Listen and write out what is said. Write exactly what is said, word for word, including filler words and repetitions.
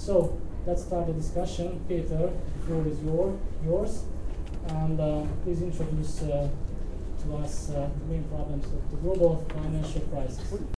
So let's start the discussion. Peter, the floor is your, yours, and uh, please introduce uh, to us uh, the main problems of the global financial crisis.